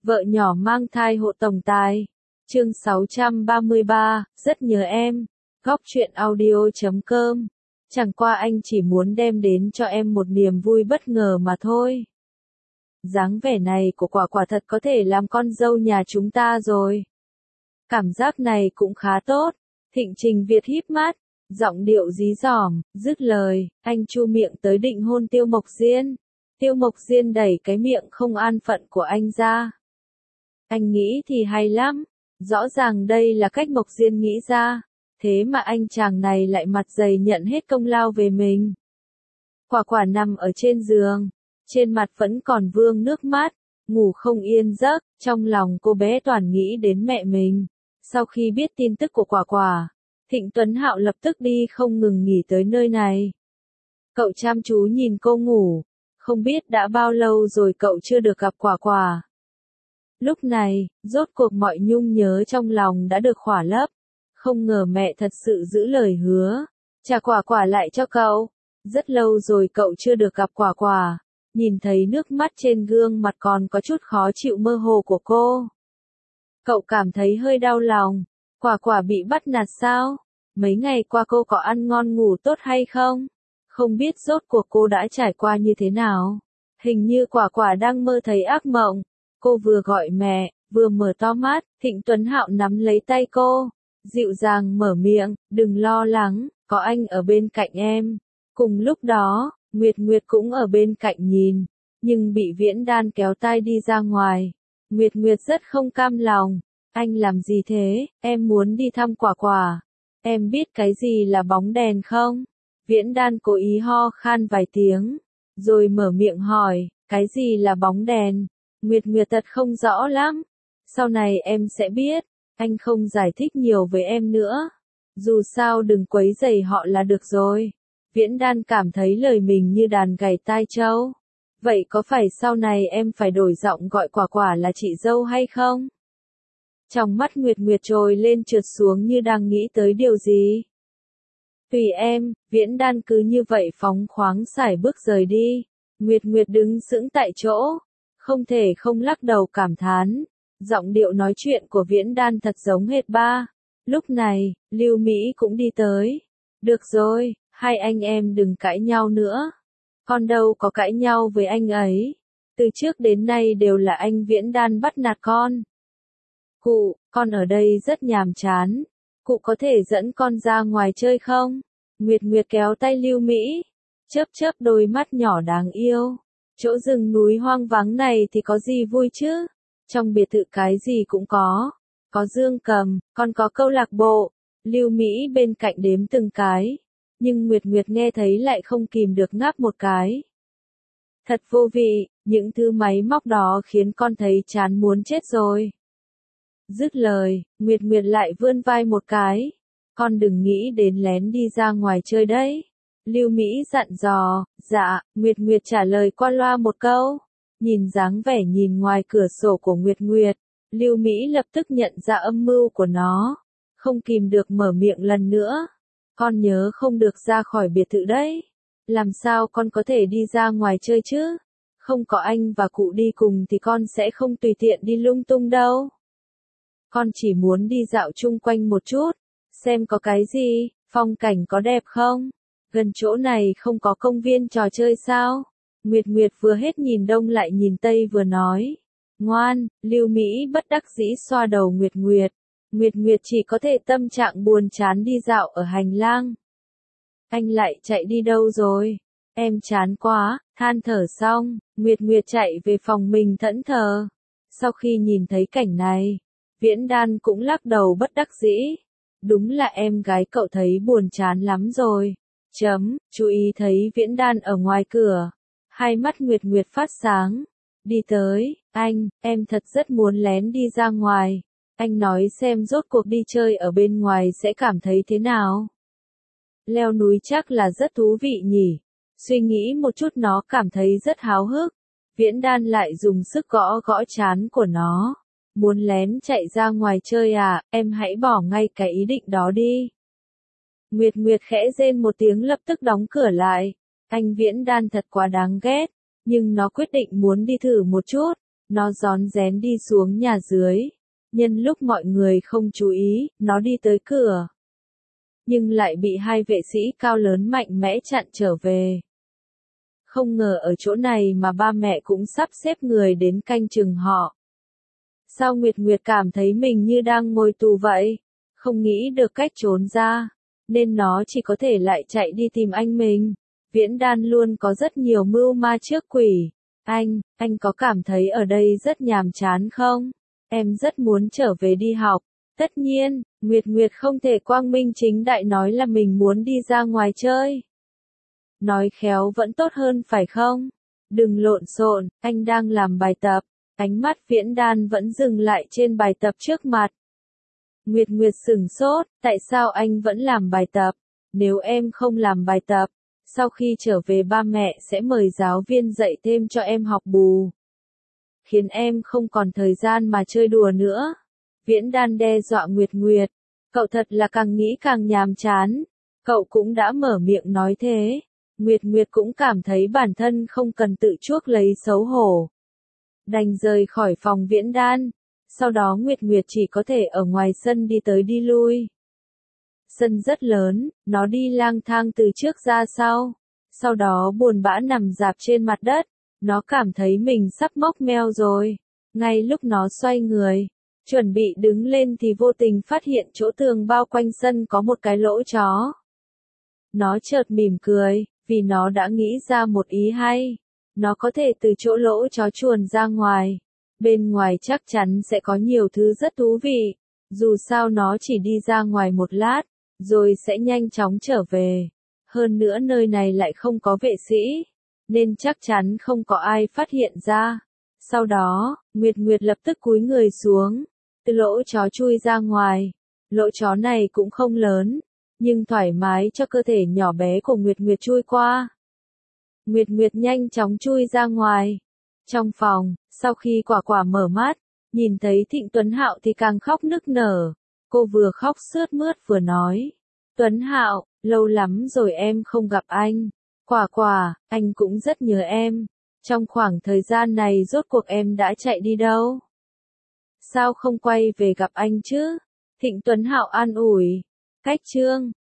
Vợ nhỏ mang thai hộ tổng tài. Chương 633, rất nhớ em. Góc truyện audio.com. Chẳng qua anh chỉ muốn đem đến cho em một niềm vui bất ngờ mà thôi. Dáng vẻ này của quả quả thật có thể làm con dâu nhà chúng ta rồi. Cảm giác này cũng khá tốt. Thịnh Trình Việt híp mắt, giọng điệu dí dỏm, dứt lời, anh chu miệng tới định hôn Tiêu Mộc Diên. Tiêu Mộc Diên đẩy cái miệng không an phận của anh ra. Anh nghĩ thì hay lắm, rõ ràng đây là cách Mộc Diên nghĩ ra, thế mà anh chàng này lại mặt dày nhận hết công lao về mình. Quả quả nằm ở trên giường, trên mặt vẫn còn vương nước mắt, ngủ không yên giấc, trong lòng cô bé toàn nghĩ đến mẹ mình. Sau khi biết tin tức của quả quả, Thịnh Tuấn Hạo lập tức đi không ngừng nghỉ tới nơi này. Cậu chăm chú nhìn cô ngủ, không biết đã bao lâu rồi cậu chưa được gặp quả quả. Lúc này, rốt cuộc mọi nhung nhớ trong lòng đã được khỏa lấp. Không ngờ mẹ thật sự giữ lời hứa, trả quả quả lại cho cậu. Rất lâu rồi cậu chưa được gặp quả quả, nhìn thấy nước mắt trên gương mặt còn có chút khó chịu mơ hồ của cô. Cậu cảm thấy hơi đau lòng, quả quả bị bắt nạt sao? Mấy ngày qua cô có ăn ngon ngủ tốt hay không? Không biết rốt cuộc cô đã trải qua như thế nào? Hình như quả quả đang mơ thấy ác mộng. Cô vừa gọi mẹ, vừa mở to mắt, Thịnh Tuấn Hạo nắm lấy tay cô, dịu dàng mở miệng, đừng lo lắng, có anh ở bên cạnh em. Cùng lúc đó, Nguyệt Nguyệt cũng ở bên cạnh nhìn, nhưng bị Viễn Đan kéo tay đi ra ngoài. Nguyệt Nguyệt rất không cam lòng, anh làm gì thế, em muốn đi thăm quả quả. Em biết cái gì là bóng đèn không? Viễn Đan cố ý ho khan vài tiếng, rồi mở miệng hỏi, cái gì là bóng đèn? Nguyệt Nguyệt thật không rõ lắm. Sau này em sẽ biết, anh không giải thích nhiều với em nữa. Dù sao đừng quấy rầy họ là được rồi. Viễn Đan cảm thấy lời mình như đàn gảy tai trâu. Vậy có phải sau này em phải đổi giọng gọi quả quả là chị dâu hay không? Trong mắt Nguyệt Nguyệt trồi lên trượt xuống như đang nghĩ tới điều gì. Tùy em, Viễn Đan cứ như vậy phóng khoáng sải bước rời đi. Nguyệt Nguyệt đứng sững tại chỗ, không thể không lắc đầu cảm thán. Giọng điệu nói chuyện của Viễn Đan thật giống hệt ba. Lúc này, Lưu Mỹ cũng đi tới. Được rồi, hai anh em đừng cãi nhau nữa. Con đâu có cãi nhau với anh ấy. Từ trước đến nay đều là anh Viễn Đan bắt nạt con. Cụ, con ở đây rất nhàm chán. Cụ có thể dẫn con ra ngoài chơi không? Nguyệt Nguyệt kéo tay Lưu Mỹ, chớp chớp đôi mắt nhỏ đáng yêu. Chỗ rừng núi hoang vắng này thì có gì vui chứ? Trong biệt thự cái gì cũng có dương cầm, còn có câu lạc bộ. Lưu Mỹ bên cạnh đếm từng cái, nhưng Nguyệt Nguyệt nghe thấy lại không kìm được ngáp một cái. Thật vô vị, những thứ máy móc đó khiến con thấy chán muốn chết rồi. Dứt lời, Nguyệt Nguyệt lại vươn vai một cái. Con đừng nghĩ đến lén đi ra ngoài chơi đấy. Lưu Mỹ dặn dò, dạ, Nguyệt Nguyệt trả lời qua loa một câu. Nhìn dáng vẻ nhìn ngoài cửa sổ của Nguyệt Nguyệt, Lưu Mỹ lập tức nhận ra âm mưu của nó. Không kìm được mở miệng lần nữa. Con nhớ không được ra khỏi biệt thự đấy. Làm sao con có thể đi ra ngoài chơi chứ? Không có anh và cụ đi cùng thì con sẽ không tùy tiện đi lung tung đâu. Con chỉ muốn đi dạo chung quanh một chút, xem có cái gì, phong cảnh có đẹp không? Gần chỗ này không có công viên trò chơi sao? Nguyệt Nguyệt vừa hết nhìn đông lại nhìn tây vừa nói. Ngoan, Lưu Mỹ bất đắc dĩ xoa đầu Nguyệt Nguyệt. Nguyệt Nguyệt chỉ có thể tâm trạng buồn chán đi dạo ở hành lang. Anh lại chạy đi đâu rồi? Em chán quá, than thở xong, Nguyệt Nguyệt chạy về phòng mình thẫn thờ. Sau khi nhìn thấy cảnh này, Viễn Đan cũng lắc đầu bất đắc dĩ. Đúng là em gái cậu thấy buồn chán lắm rồi. Chú ý thấy Viễn Đan ở ngoài cửa. Hai mắt Nguyệt Nguyệt phát sáng. Đi tới, anh, em thật rất muốn lén đi ra ngoài. Anh nói xem rốt cuộc đi chơi ở bên ngoài sẽ cảm thấy thế nào. Leo núi chắc là rất thú vị nhỉ. Suy nghĩ một chút nó cảm thấy rất háo hức. Viễn Đan lại dùng sức gõ gõ trán của nó. Muốn lén chạy ra ngoài chơi à, em hãy bỏ ngay cái ý định đó đi. Nguyệt Nguyệt khẽ rên một tiếng lập tức đóng cửa lại. Anh Viễn Đan thật quá đáng ghét, nhưng nó quyết định muốn đi thử một chút. Nó rón rén đi xuống nhà dưới. Nhân lúc mọi người không chú ý, nó đi tới cửa. Nhưng lại bị hai vệ sĩ cao lớn mạnh mẽ chặn trở về. Không ngờ ở chỗ này mà ba mẹ cũng sắp xếp người đến canh chừng họ. Sao Nguyệt Nguyệt cảm thấy mình như đang ngồi tù vậy? Không nghĩ được cách trốn ra, nên nó chỉ có thể lại chạy đi tìm anh mình. Viễn Đan luôn có rất nhiều mưu ma trước quỷ. Anh có cảm thấy ở đây rất nhàm chán không? Em rất muốn trở về đi học. Tất nhiên, Nguyệt Nguyệt không thể quang minh chính đại nói là mình muốn đi ra ngoài chơi. Nói khéo vẫn tốt hơn phải không? Đừng lộn xộn, anh đang làm bài tập. Ánh mắt Viễn Đan vẫn dừng lại trên bài tập trước mặt. Nguyệt Nguyệt sửng sốt, tại sao anh vẫn làm bài tập? Nếu em không làm bài tập, sau khi trở về ba mẹ sẽ mời giáo viên dạy thêm cho em học bù. Khiến em không còn thời gian mà chơi đùa nữa. Viễn Đan đe dọa Nguyệt Nguyệt. Cậu thật là càng nghĩ càng nhàm chán. Cậu cũng đã mở miệng nói thế. Nguyệt Nguyệt cũng cảm thấy bản thân không cần tự chuốc lấy xấu hổ. Đành rời khỏi phòng Viễn Đan. Sau đó Nguyệt Nguyệt chỉ có thể ở ngoài sân đi tới đi lui. Sân rất lớn, nó đi lang thang từ trước ra sau. Sau đó buồn bã nằm rạp trên mặt đất. Nó cảm thấy mình sắp mốc meo rồi. Ngay lúc nó xoay người, chuẩn bị đứng lên thì vô tình phát hiện chỗ tường bao quanh sân có một cái lỗ chó. Nó chợt mỉm cười, vì nó đã nghĩ ra một ý hay. Nó có thể từ chỗ lỗ chó chuồn ra ngoài. Bên ngoài chắc chắn sẽ có nhiều thứ rất thú vị. Dù sao nó chỉ đi ra ngoài một lát, rồi sẽ nhanh chóng trở về. Hơn nữa nơi này lại không có vệ sĩ, nên chắc chắn không có ai phát hiện ra. Sau đó, Nguyệt Nguyệt lập tức cúi người xuống, từ lỗ chó chui ra ngoài. Lỗ chó này cũng không lớn, nhưng thoải mái cho cơ thể nhỏ bé của Nguyệt Nguyệt chui qua. Nguyệt Nguyệt nhanh chóng chui ra ngoài. Trong phòng, sau khi Quả Quả mở mắt, nhìn thấy Thịnh Tuấn Hạo thì càng khóc nức nở. Cô vừa khóc sướt mướt vừa nói. Tuấn Hạo, lâu lắm rồi em không gặp anh. Quả Quả, anh cũng rất nhớ em. Trong khoảng thời gian này rốt cuộc em đã chạy đi đâu? Sao không quay về gặp anh chứ? Thịnh Tuấn Hạo an ủi. Cách chương